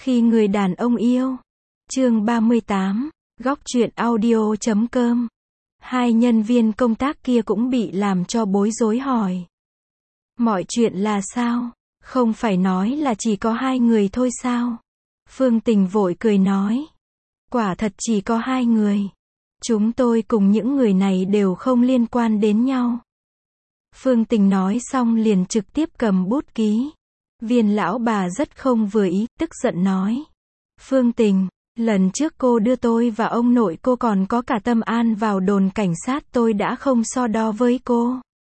Khi người đàn ông yêu. Chương 38. Góc truyện audio.com. Hai nhân viên công tác kia cũng bị làm cho bối rối hỏi. Mọi chuyện là sao? Không phải nói là chỉ có hai người thôi sao? Phương Tình vội cười nói. Quả thật chỉ có hai người. Chúng tôi cùng những người này đều không liên quan đến nhau. Phương Tình nói xong liền trực tiếp cầm bút ký. Viên lão bà rất không vừa ý, tức giận nói. Phương Tình, lần trước cô đưa tôi và ông nội cô còn có cả Tâm An vào đồn cảnh sát, tôi đã không so đo với cô.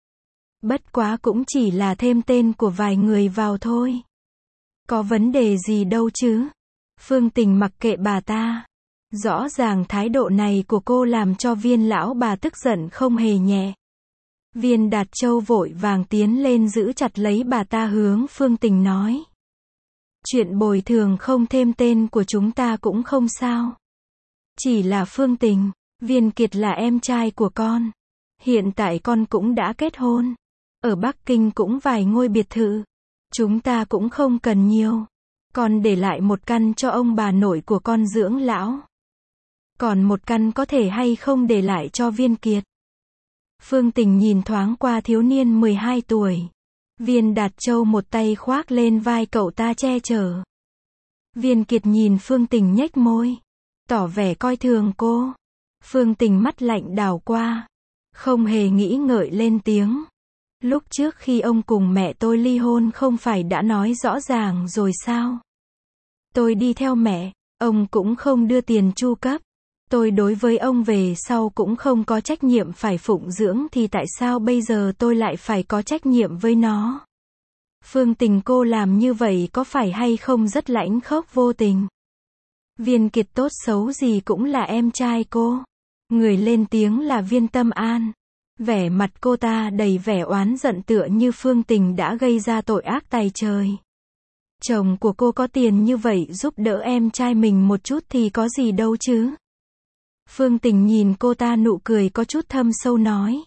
Bất quá cũng chỉ là thêm tên của vài người vào thôi. Có vấn đề gì đâu chứ? Phương Tình mặc kệ bà ta. Rõ ràng thái độ này của cô làm cho viên lão bà tức giận không hề nhẹ. Viên Đạt Châu vội vàng tiến lên giữ chặt lấy bà ta, hướng Phương Tình nói. Chuyện bồi thường không thêm tên của chúng ta cũng không sao. Chỉ là Phương Tình, Viên Kiệt là em trai của con. Hiện tại con cũng đã kết hôn. Ở Bắc Kinh cũng vài ngôi biệt thự. Chúng ta cũng không cần nhiều. Con để lại một căn cho ông bà nội của con dưỡng lão. Còn một căn có thể hay không để lại cho Viên Kiệt? Phương Tình nhìn thoáng qua thiếu niên 12 tuổi. Viên Đạt Châu một tay khoác lên vai cậu ta che chở. Viên Kiệt nhìn Phương Tình nhếch môi, tỏ vẻ coi thường cô. Phương Tình mắt lạnh đảo qua, không hề nghĩ ngợi lên tiếng. Lúc trước khi ông cùng mẹ tôi ly hôn không phải đã nói rõ ràng rồi sao? Tôi đi theo mẹ, ông cũng không đưa tiền chu cấp. Tôi đối với ông về sau cũng không có trách nhiệm phải phụng dưỡng, thì tại sao bây giờ tôi lại phải có trách nhiệm với nó? Phương Tình, cô làm như vậy có phải hay không rất lãnh khốc vô tình? Viên Kiệt tốt xấu gì cũng là em trai cô. Người lên tiếng là Viên Tâm An. Vẻ mặt cô ta đầy vẻ oán giận, tựa như Phương Tình đã gây ra tội ác tày trời. Chồng của cô có tiền như vậy giúp đỡ em trai mình một chút thì có gì đâu chứ? Phương Tình nhìn cô ta, nụ cười có chút thâm sâu nói.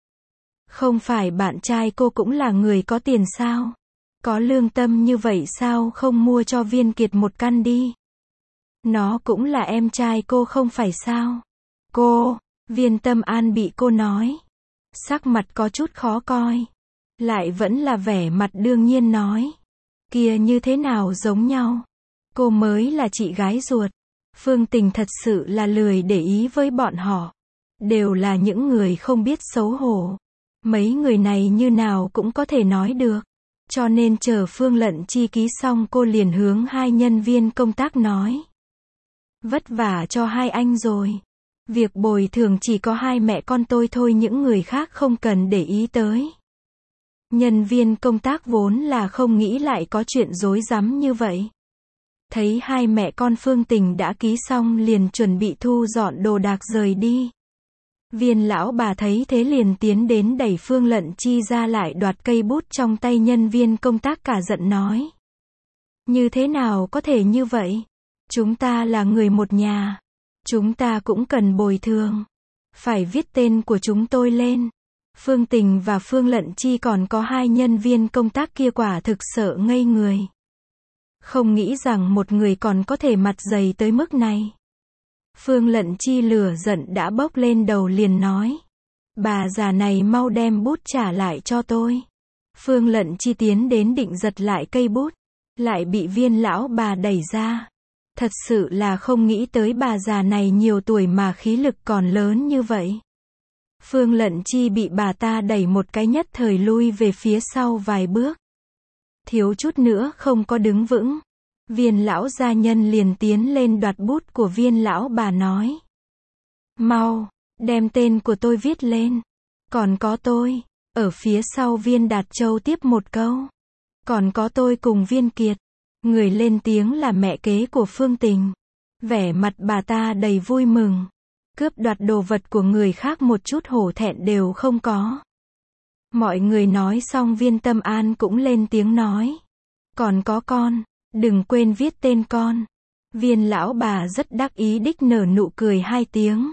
Không phải bạn trai cô cũng là người có tiền sao? Có lương tâm như vậy sao không mua cho Viên Kiệt một căn đi? Nó cũng là em trai cô không phải sao? Cô, Viên Tâm An bị cô nói. Sắc mặt có chút khó coi. Lại vẫn là vẻ mặt đương nhiên nói. Kia như thế nào giống nhau? Cô mới là chị gái ruột. Phương Tình thật sự là lười để ý với bọn họ. Đều là những người không biết xấu hổ. Mấy người này như nào cũng có thể nói được. Cho nên chờ Phương Lận Chi ký xong, cô liền hướng hai nhân viên công tác nói. Vất vả cho hai anh rồi. Việc bồi thường chỉ có hai mẹ con tôi thôi, những người khác không cần để ý tới. Nhân viên công tác vốn là không nghĩ lại có chuyện rối rắm như vậy. Thấy hai mẹ con Phương Tình đã ký xong liền chuẩn bị thu dọn đồ đạc rời đi. Viên lão bà thấy thế liền tiến đến đẩy Phương Lận Chi ra, lại đoạt cây bút trong tay nhân viên công tác, cả giận nói. Như thế nào có thể như vậy? Chúng ta là người một nhà. Chúng ta cũng cần bồi thường. Phải viết tên của chúng tôi lên. Phương Tình và Phương Lận Chi còn có hai nhân viên công tác kia quả thực sợ ngây người. Không nghĩ rằng một người còn có thể mặt dày tới mức này. Phương Lận Chi lửa giận đã bốc lên đầu, liền nói. Bà già này mau đem bút trả lại cho tôi. Phương Lận Chi tiến đến định giật lại cây bút. Lại bị viên lão bà đẩy ra. Thật sự là không nghĩ tới bà già này nhiều tuổi mà khí lực còn lớn như vậy. Phương Lận Chi bị bà ta đẩy một cái, nhất thời lui về phía sau vài bước. Thiếu chút nữa không có đứng vững. Viên lão gia nhân liền tiến lên đoạt bút của viên lão bà, nói. Mau, đem tên của tôi viết lên. Còn có tôi. Ở phía sau Viên Đạt Châu tiếp một câu. Còn có tôi cùng Viên Kiệt. Người lên tiếng là mẹ kế của Phương Tình. Vẻ mặt bà ta đầy vui mừng. Cướp đoạt đồ vật của người khác một chút hổ thẹn đều không có. Mọi người nói xong, Viên Tâm An cũng lên tiếng nói. Còn có con, đừng quên viết tên con. Viên lão bà rất đắc ý đích nở nụ cười hai tiếng.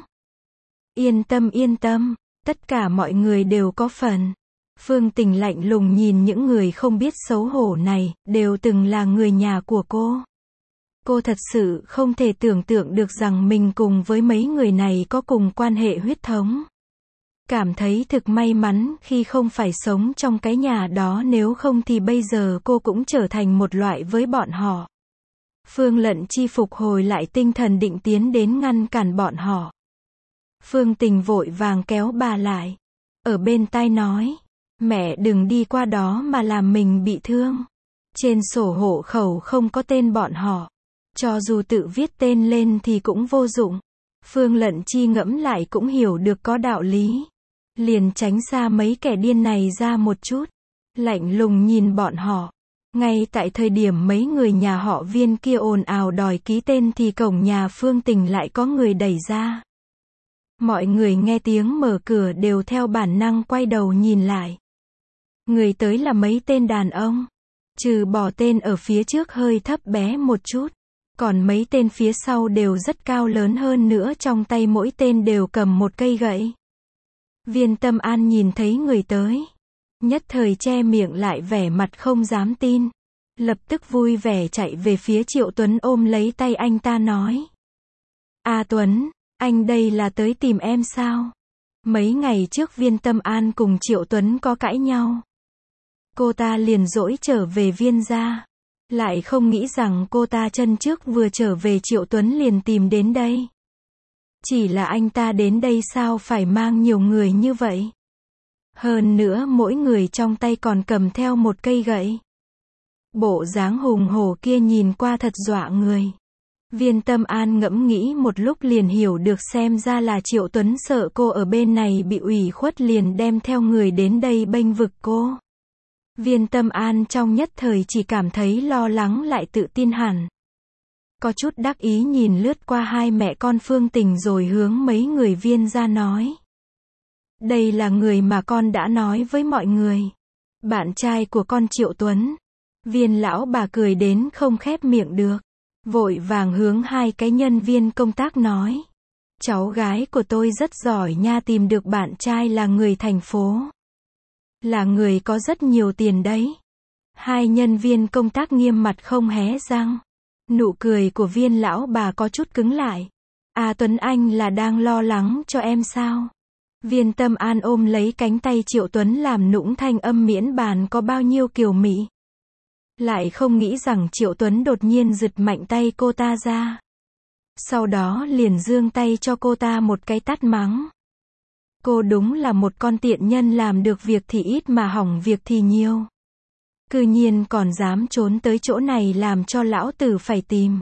Yên tâm, tất cả mọi người đều có phần. Phương Tình lạnh lùng nhìn những người không biết xấu hổ này, đều từng là người nhà của cô. Cô thật sự không thể tưởng tượng được rằng mình cùng với mấy người này có cùng quan hệ huyết thống. Cảm thấy thực may mắn khi không phải sống trong cái nhà đó, nếu không thì bây giờ cô cũng trở thành một loại với bọn họ. Phương Lận Chi phục hồi lại tinh thần định tiến đến ngăn cản bọn họ. Phương Tình vội vàng kéo bà lại. Ở bên tai nói, mẹ đừng đi qua đó mà làm mình bị thương. Trên sổ hộ khẩu không có tên bọn họ. Cho dù tự viết tên lên thì cũng vô dụng. Phương Lận Chi ngẫm lại cũng hiểu được có đạo lý. Liền tránh xa mấy kẻ điên này ra một chút. Lạnh lùng nhìn bọn họ. Ngay tại thời điểm mấy người nhà họ Viên kia ồn ào đòi ký tên thì cổng nhà Phương Tình lại có người đẩy ra. Mọi người nghe tiếng mở cửa đều theo bản năng quay đầu nhìn lại. Người tới là mấy tên đàn ông. Trừ bỏ tên ở phía trước hơi thấp bé một chút. Còn mấy tên phía sau đều rất cao lớn, hơn nữa trong tay mỗi tên đều cầm một cây gậy. Viên Tâm An nhìn thấy người tới. Nhất thời che miệng lại, vẻ mặt không dám tin. Lập tức vui vẻ chạy về phía Triệu Tuấn, ôm lấy tay anh ta nói. A Tuấn, anh đây là tới tìm em sao? Mấy ngày trước Viên Tâm An cùng Triệu Tuấn có cãi nhau. Cô ta liền dỗi trở về Viên gia. Lại không nghĩ rằng cô ta chân trước vừa trở về Triệu Tuấn liền tìm đến đây. Chỉ là anh ta đến đây sao phải mang nhiều người như vậy? Hơn nữa mỗi người trong tay còn cầm theo một cây gậy. Bộ dáng hùng hổ kia nhìn qua thật dọa người. Viên Tâm An ngẫm nghĩ một lúc liền hiểu được, xem ra là Triệu Tuấn sợ cô ở bên này bị ủy khuất liền đem theo người đến đây bênh vực cô. Viên Tâm An trong nhất thời chỉ cảm thấy lo lắng lại tự tin hẳn. Có chút đắc ý nhìn lướt qua hai mẹ con Phương Tình rồi hướng mấy người Viên ra nói. Đây là người mà con đã nói với mọi người. Bạn trai của con Triệu Tuấn. Viên lão bà cười đến không khép miệng được. Vội vàng hướng hai cái nhân viên công tác nói. Cháu gái của tôi rất giỏi nha, tìm được bạn trai là người thành phố. Là người có rất nhiều tiền đấy. Hai nhân viên công tác nghiêm mặt không hé răng. Nụ cười của Viên lão bà có chút cứng lại. À Tuấn, anh là đang lo lắng cho em sao? Viên Tâm An ôm lấy cánh tay Triệu Tuấn làm nũng thanh âm miễn bàn có bao nhiêu kiều mị. Lại không nghĩ rằng Triệu Tuấn đột nhiên giật mạnh tay cô ta ra. Sau đó liền giương tay cho cô ta một cái tát mắng. Cô đúng là một con tiện nhân, làm được việc thì ít mà hỏng việc thì nhiều. Cư nhiên còn dám trốn tới chỗ này làm cho lão tử phải tìm.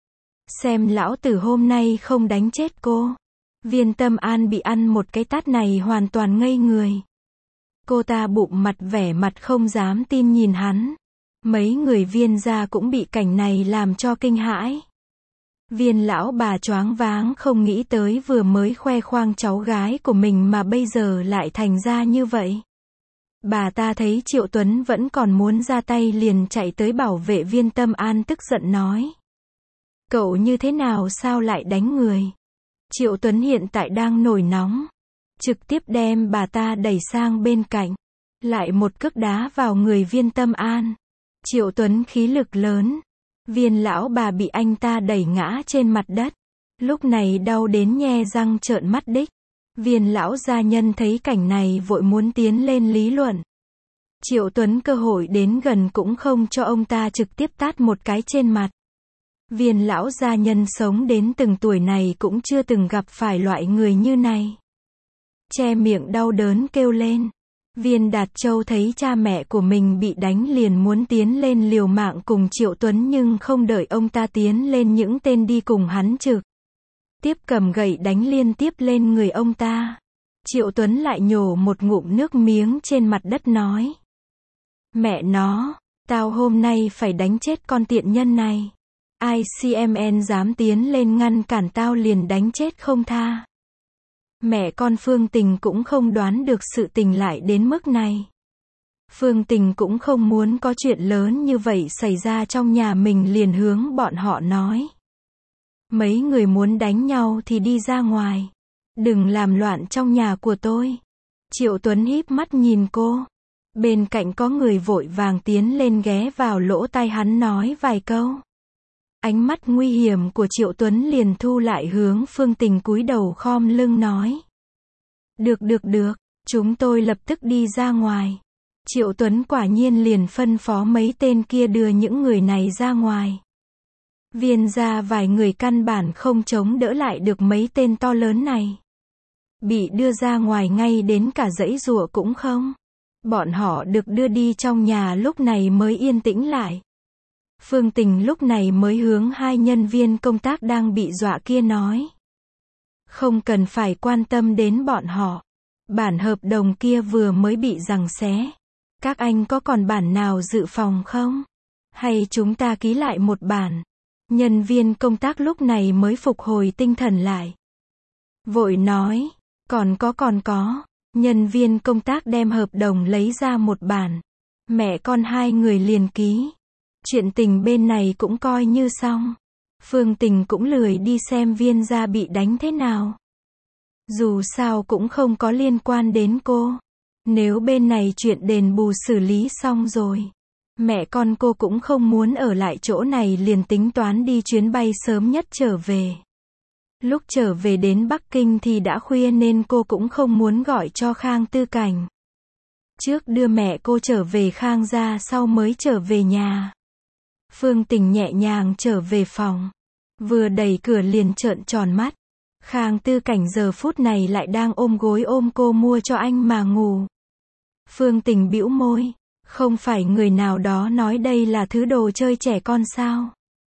Xem lão tử hôm nay không đánh chết cô. Viên Tâm An bị ăn một cái tát này hoàn toàn ngây người. Cô ta bụng mặt vẻ mặt không dám tin nhìn hắn. Mấy người Viên gia cũng bị cảnh này làm cho kinh hãi. Viên lão bà choáng váng không nghĩ tới vừa mới khoe khoang cháu gái của mình mà bây giờ lại thành ra như vậy. Bà ta thấy Triệu Tuấn vẫn còn muốn ra tay liền chạy tới bảo vệ Viên Tâm An, tức giận nói. Cậu như thế nào sao lại đánh người? Triệu Tuấn hiện tại đang nổi nóng. Trực tiếp đem bà ta đẩy sang bên cạnh. Lại một cước đá vào người Viên Tâm An. Triệu Tuấn khí lực lớn. Viên lão bà bị anh ta đẩy ngã trên mặt đất. Lúc này đau đến nhe răng trợn mắt đích. Viên lão gia nhân thấy cảnh này vội muốn tiến lên lý luận. Triệu Tuấn cơ hội đến gần cũng không cho ông ta, trực tiếp tát một cái trên mặt. Viên lão gia nhân sống đến từng tuổi này cũng chưa từng gặp phải loại người như này. Che miệng đau đớn kêu lên. Viên Đạt Châu thấy cha mẹ của mình bị đánh liền muốn tiến lên liều mạng cùng Triệu Tuấn, nhưng không đợi ông ta tiến lên những tên đi cùng hắn trực tiếp cầm gậy đánh liên tiếp lên người ông ta. Triệu Tuấn lại nhổ một ngụm nước miếng trên mặt đất nói. Mẹ nó, tao hôm nay phải đánh chết con tiện nhân này. ICMN dám tiến lên ngăn cản tao liền đánh chết không tha. Mẹ con Phương Tình cũng không đoán được sự tình lại đến mức này. Phương Tình cũng không muốn có chuyện lớn như vậy xảy ra trong nhà mình, liền hướng bọn họ nói. Mấy người muốn đánh nhau thì đi ra ngoài. Đừng làm loạn trong nhà của tôi. Triệu Tuấn híp mắt nhìn cô. Bên cạnh có người vội vàng tiến lên ghé vào lỗ tai hắn nói vài câu. Ánh mắt nguy hiểm của Triệu Tuấn liền thu lại hướng Phương Tình cúi đầu khom lưng nói. Được, chúng tôi lập tức đi ra ngoài. Triệu Tuấn quả nhiên liền phân phó mấy tên kia đưa những người này ra ngoài. Viên gia vài người căn bản không chống đỡ lại được mấy tên to lớn này. Bị đưa ra ngoài ngay đến cả giãy giụa cũng không. Bọn họ được đưa đi trong nhà lúc này mới yên tĩnh lại. Phương Tình lúc này mới hướng hai nhân viên công tác đang bị dọa kia nói. Không cần phải quan tâm đến bọn họ. Bản hợp đồng kia vừa mới bị giằng xé. Các anh có còn bản nào dự phòng không? Hay chúng ta ký lại một bản? Nhân viên công tác lúc này mới phục hồi tinh thần lại. Vội nói, còn có. Nhân viên công tác đem hợp đồng lấy ra một bản. Mẹ con hai người liền ký. Chuyện tình bên này cũng coi như xong. Phương Tình cũng lười đi xem Viên gia bị đánh thế nào. Dù sao cũng không có liên quan đến cô. Nếu bên này chuyện đền bù xử lý xong rồi, mẹ con cô cũng không muốn ở lại chỗ này, liền tính toán đi chuyến bay sớm nhất trở về. Lúc trở về đến Bắc Kinh thì đã khuya nên cô cũng không muốn gọi cho Khang Tư Cảnh. Trước đưa mẹ cô trở về Khang gia sau mới trở về nhà. Phương Tình nhẹ nhàng trở về phòng. Vừa đẩy cửa liền trợn tròn mắt. Khang Tư Cảnh giờ phút này lại đang ôm gối ôm cô mua cho anh mà ngủ. Phương Tình bĩu môi. Không phải người nào đó nói đây là thứ đồ chơi trẻ con sao?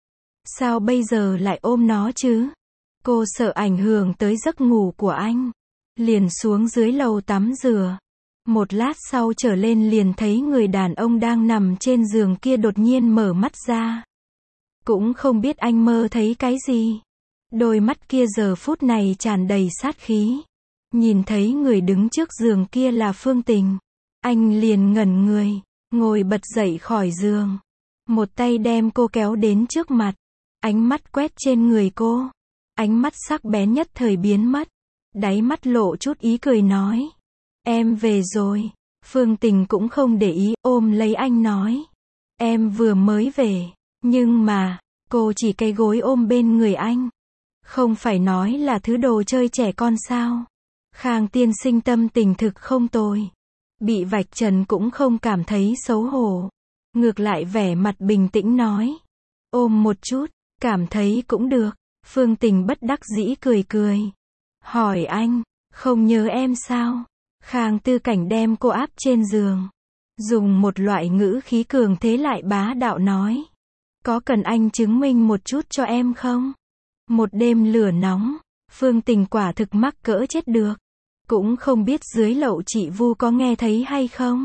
Sao bây giờ lại ôm nó chứ? Cô sợ ảnh hưởng tới giấc ngủ của anh. Liền xuống dưới lầu tắm rửa. Một lát sau trở lên liền thấy người đàn ông đang nằm trên giường kia đột nhiên mở mắt ra. Cũng không biết anh mơ thấy cái gì. Đôi mắt kia giờ phút này tràn đầy sát khí. Nhìn thấy người đứng trước giường kia là Phương Tình. Anh liền ngẩn người, ngồi bật dậy khỏi giường. Một tay đem cô kéo đến trước mặt. Ánh mắt quét trên người cô. Ánh mắt sắc bén nhất thời biến mất. Đáy mắt lộ chút ý cười nói. Em về rồi. Phương Tình cũng không để ý, ôm lấy anh nói. Em vừa mới về. Nhưng mà, cô chỉ cái gối ôm bên người anh. Không phải nói là thứ đồ chơi trẻ con sao? Khang tiên sinh tâm tình thực không tồi. Bị vạch trần cũng không cảm thấy xấu hổ. Ngược lại vẻ mặt bình tĩnh nói. Ôm một chút, cảm thấy cũng được. Phương Tình bất đắc dĩ cười cười. Hỏi anh, không nhớ em sao? Khang Tư Cảnh đem cô áp trên giường. Dùng một loại ngữ khí cường thế lại bá đạo nói. Có cần anh chứng minh một chút cho em không? Một đêm lửa nóng, Phương Tình quả thực mắc cỡ chết được. Cũng không biết dưới lậu chị Vu có nghe thấy hay không?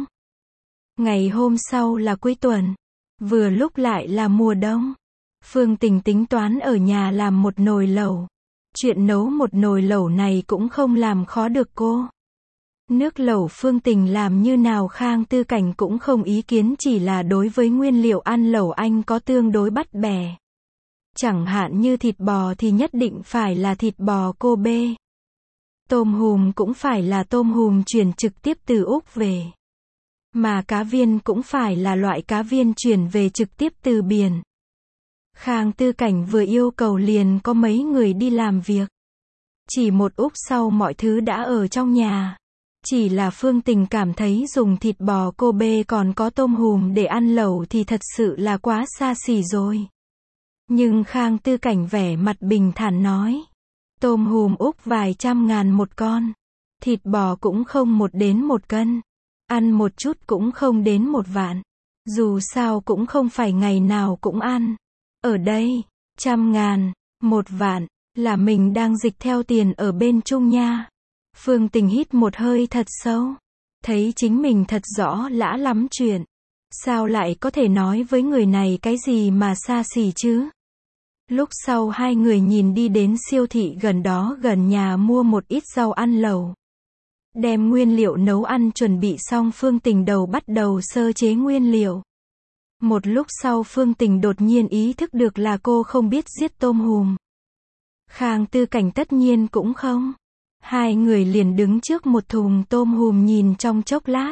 Ngày hôm sau là cuối tuần. Vừa lúc lại là mùa đông. Phương Tình tính toán ở nhà làm một nồi lẩu. Chuyện nấu một nồi lẩu này cũng không làm khó được cô. Nước lẩu Phương Tình làm như nào Khang Tư Cảnh cũng không ý kiến, chỉ là đối với nguyên liệu ăn lẩu anh có tương đối bắt bẻ. Chẳng hạn như thịt bò thì nhất định phải là thịt bò Kobe. Tôm hùm cũng phải là tôm hùm chuyển trực tiếp từ Úc về. Mà cá viên cũng phải là loại cá viên chuyển về trực tiếp từ biển. Khang Tư Cảnh vừa yêu cầu liền có mấy người đi làm việc. Chỉ một úc sau mọi thứ đã ở trong nhà. Chỉ là Phương Tình cảm thấy dùng thịt bò Kobe còn có tôm hùm để ăn lẩu thì thật sự là quá xa xỉ rồi. Nhưng Khang Tư Cảnh vẻ mặt bình thản nói. Tôm hùm Úc vài trăm ngàn một con. Thịt bò cũng không 1 đến 1 cân. Ăn một chút cũng không đến 1 vạn. Dù sao cũng không phải ngày nào cũng ăn. Ở đây, 100.000, 1 vạn, là mình đang dịch theo tiền ở bên Trung nha. Phương Tình hít một hơi thật sâu. Thấy chính mình thật rõ lã lắm chuyện. Sao lại có thể nói với người này cái gì mà xa xỉ chứ? Lúc sau hai người nhìn đi đến siêu thị gần đó gần nhà mua một ít rau ăn lẩu. Đem nguyên liệu nấu ăn chuẩn bị xong, Phương Tình bắt đầu sơ chế nguyên liệu. Một lúc sau Phương Tình đột nhiên ý thức được là cô không biết giết tôm hùm. Khang Tư Cảnh tất nhiên cũng không. Hai người liền đứng trước một thùng tôm hùm nhìn trong chốc lát.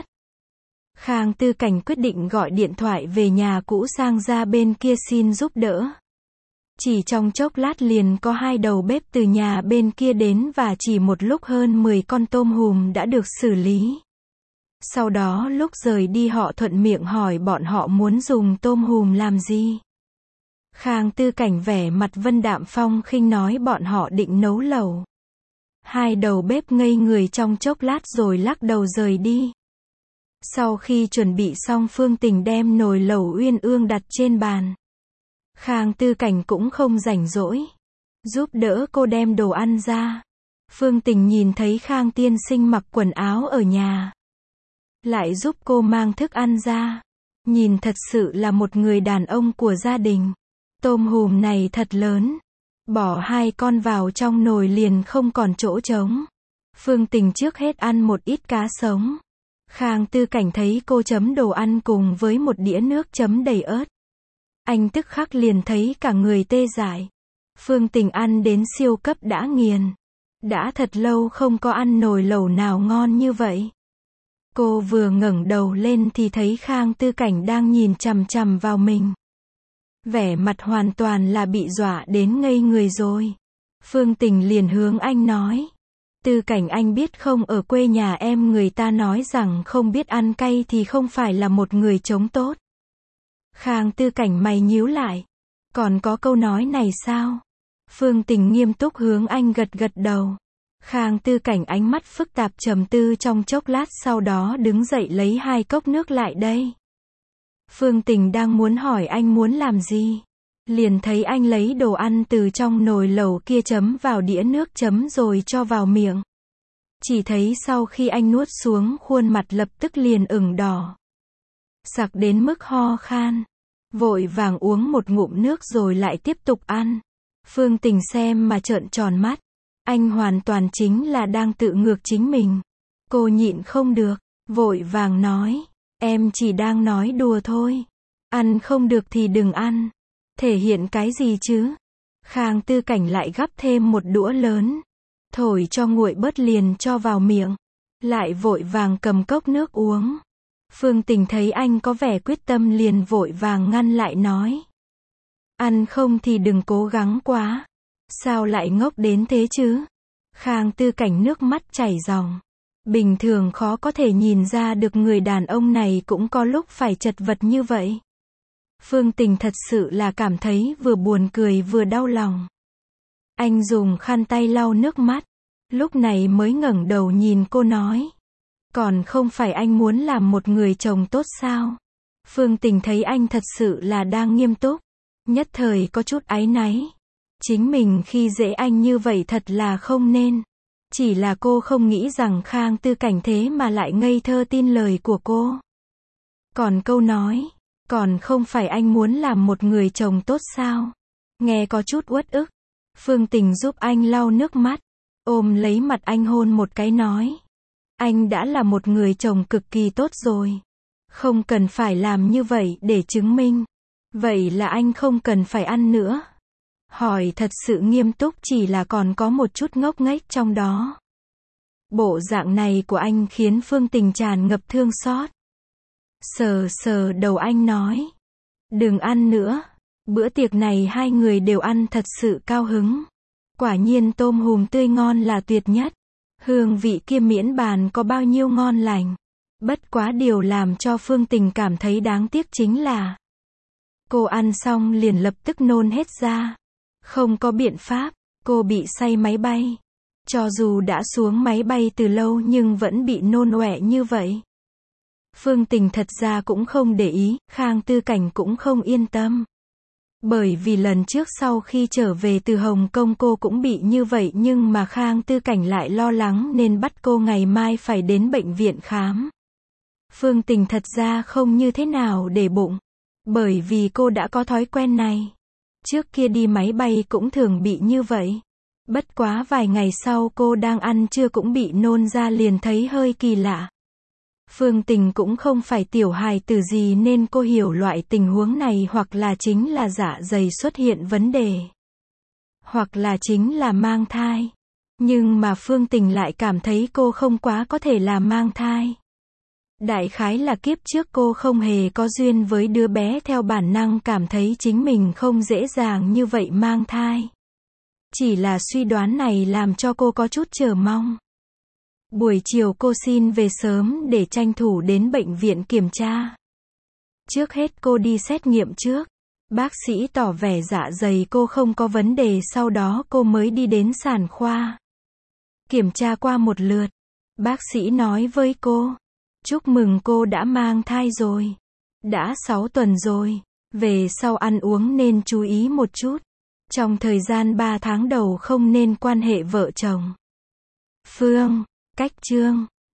Khang Tư Cảnh quyết định gọi điện thoại về nhà cũ sang gia bên kia xin giúp đỡ. Chỉ trong chốc lát liền có 2 đầu bếp từ nhà bên kia đến và chỉ một lúc hơn 10 con tôm hùm đã được xử lý. Sau đó lúc rời đi họ thuận miệng hỏi bọn họ muốn dùng tôm hùm làm gì. Khang Tư Cảnh vẻ mặt vân đạm phong khinh nói bọn họ định nấu lẩu. 2 đầu bếp ngây người trong chốc lát rồi lắc đầu rời đi. Sau khi chuẩn bị xong Phương Tình đem nồi lẩu uyên ương đặt trên bàn. Khang Tư Cảnh cũng không rảnh rỗi, giúp đỡ cô đem đồ ăn ra. Phương Tình nhìn thấy Khang tiên sinh mặc quần áo ở nhà, lại giúp cô mang thức ăn ra. Nhìn thật sự là một người đàn ông của gia đình. Tôm hùm này thật lớn, bỏ 2 con vào trong nồi liền không còn chỗ trống. Phương Tình trước hết ăn một ít cá sống. Khang Tư Cảnh thấy cô chấm đồ ăn cùng với một đĩa nước chấm đầy ớt, anh tức khắc liền thấy cả người tê dại. Phương Tình ăn đến siêu cấp đã nghiền. Đã thật lâu không có ăn nồi lẩu nào ngon như vậy. Cô vừa ngẩng đầu lên thì thấy Khang Tư Cảnh đang nhìn chằm chằm vào mình. Vẻ mặt hoàn toàn là bị dọa đến ngây người rồi. Phương Tình liền hướng anh nói. Tư Cảnh anh biết không, ở quê nhà em người ta nói rằng không biết ăn cay thì không phải là một người chống tốt. Khang Tư Cảnh mày nhíu lại. Còn có câu nói này sao? Phương Tình nghiêm túc hướng anh gật gật đầu. Khang Tư Cảnh ánh mắt phức tạp trầm tư trong chốc lát sau đó đứng dậy lấy 2 cốc nước lại đây. Phương Tình đang muốn hỏi anh muốn làm gì. Liền thấy anh lấy đồ ăn từ trong nồi lẩu kia chấm vào đĩa nước chấm rồi cho vào miệng. Chỉ thấy sau khi anh nuốt xuống khuôn mặt lập tức liền ửng đỏ. Sặc đến mức ho khan. Vội vàng uống một ngụm nước rồi lại tiếp tục ăn. Phương Tình xem mà trợn tròn mắt. Anh hoàn toàn chính là đang tự ngược chính mình. Cô nhịn không được, vội vàng nói. Em chỉ đang nói đùa thôi. Ăn không được thì đừng ăn. Thể hiện cái gì chứ? Khang Tư Cảnh lại gắp thêm một đũa lớn. Thổi cho nguội bớt liền cho vào miệng. Lại vội vàng cầm cốc nước uống. Phương Tình thấy anh có vẻ quyết tâm liền vội vàng ngăn lại nói. Ăn không thì đừng cố gắng quá. Sao lại ngốc đến thế chứ? Khang Tư Cảnh nước mắt chảy ròng. Bình thường khó có thể nhìn ra được người đàn ông này cũng có lúc phải chật vật như vậy. Phương Tình thật sự là cảm thấy vừa buồn cười vừa đau lòng. Anh dùng khăn tay lau nước mắt. Lúc này mới ngẩng đầu nhìn cô nói. Còn không phải anh muốn làm một người chồng tốt sao? Phương Tình thấy anh thật sự là đang nghiêm túc. Nhất thời có chút áy náy. Chính mình khi dễ anh như vậy thật là không nên. Chỉ là cô không nghĩ rằng Khang Tư Cảnh thế mà lại ngây thơ tin lời của cô. Còn câu nói, còn không phải anh muốn làm một người chồng tốt sao? Nghe có chút uất ức. Phương Tình giúp anh lau nước mắt, ôm lấy mặt anh hôn một cái nói. Anh đã là một người chồng cực kỳ tốt rồi. Không cần phải làm như vậy để chứng minh. Vậy là anh không cần phải ăn nữa. Hỏi thật sự nghiêm túc chỉ là còn có một chút ngốc nghếch trong đó. Bộ dạng này của anh khiến Phương Tình tràn ngập thương xót. Sờ sờ đầu anh nói. Đừng ăn nữa. Bữa tiệc này 2 người đều ăn thật sự cao hứng. Quả nhiên tôm hùm tươi ngon là tuyệt nhất. Hương vị kia miễn bàn có bao nhiêu ngon lành. Bất quá điều làm cho Phương Tình cảm thấy đáng tiếc chính là cô ăn xong liền lập tức nôn hết ra. Không có biện pháp, cô bị say máy bay. Cho dù đã xuống máy bay từ lâu nhưng vẫn bị nôn ọe như vậy. Phương Tình thật ra cũng không để ý, Khang Tư Cảnh cũng không yên tâm. Bởi vì lần trước sau khi trở về từ Hồng Kông cô cũng bị như vậy nhưng mà Khang Tư Cảnh lại lo lắng nên bắt cô ngày mai phải đến bệnh viện khám. Phương Tình thật ra không như thế nào để bụng. Bởi vì cô đã có thói quen này. Trước kia đi máy bay cũng thường bị như vậy. Bất quá vài ngày sau cô đang ăn trưa cũng bị nôn ra liền thấy hơi kỳ lạ. Phương Tình cũng không phải tiểu hài tử gì nên cô hiểu loại tình huống này hoặc là chính là dạ dày xuất hiện vấn đề. Hoặc là chính là mang thai. Nhưng mà Phương Tình lại cảm thấy cô không quá có thể là mang thai. Đại khái là kiếp trước cô không hề có duyên với đứa bé, theo bản năng cảm thấy chính mình không dễ dàng như vậy mang thai. Chỉ là suy đoán này làm cho cô có chút chờ mong. Buổi chiều cô xin về sớm để tranh thủ đến bệnh viện kiểm tra. Trước hết cô đi xét nghiệm trước. Bác sĩ tỏ vẻ dạ dày cô không có vấn đề, sau đó cô mới đi đến sản khoa. Kiểm tra qua một lượt, bác sĩ nói với cô, chúc mừng cô đã mang thai rồi. Đã 6 tuần rồi. Về sau ăn uống nên chú ý một chút. Trong thời gian 3 tháng đầu không nên quan hệ vợ chồng. Phương, Cách Trương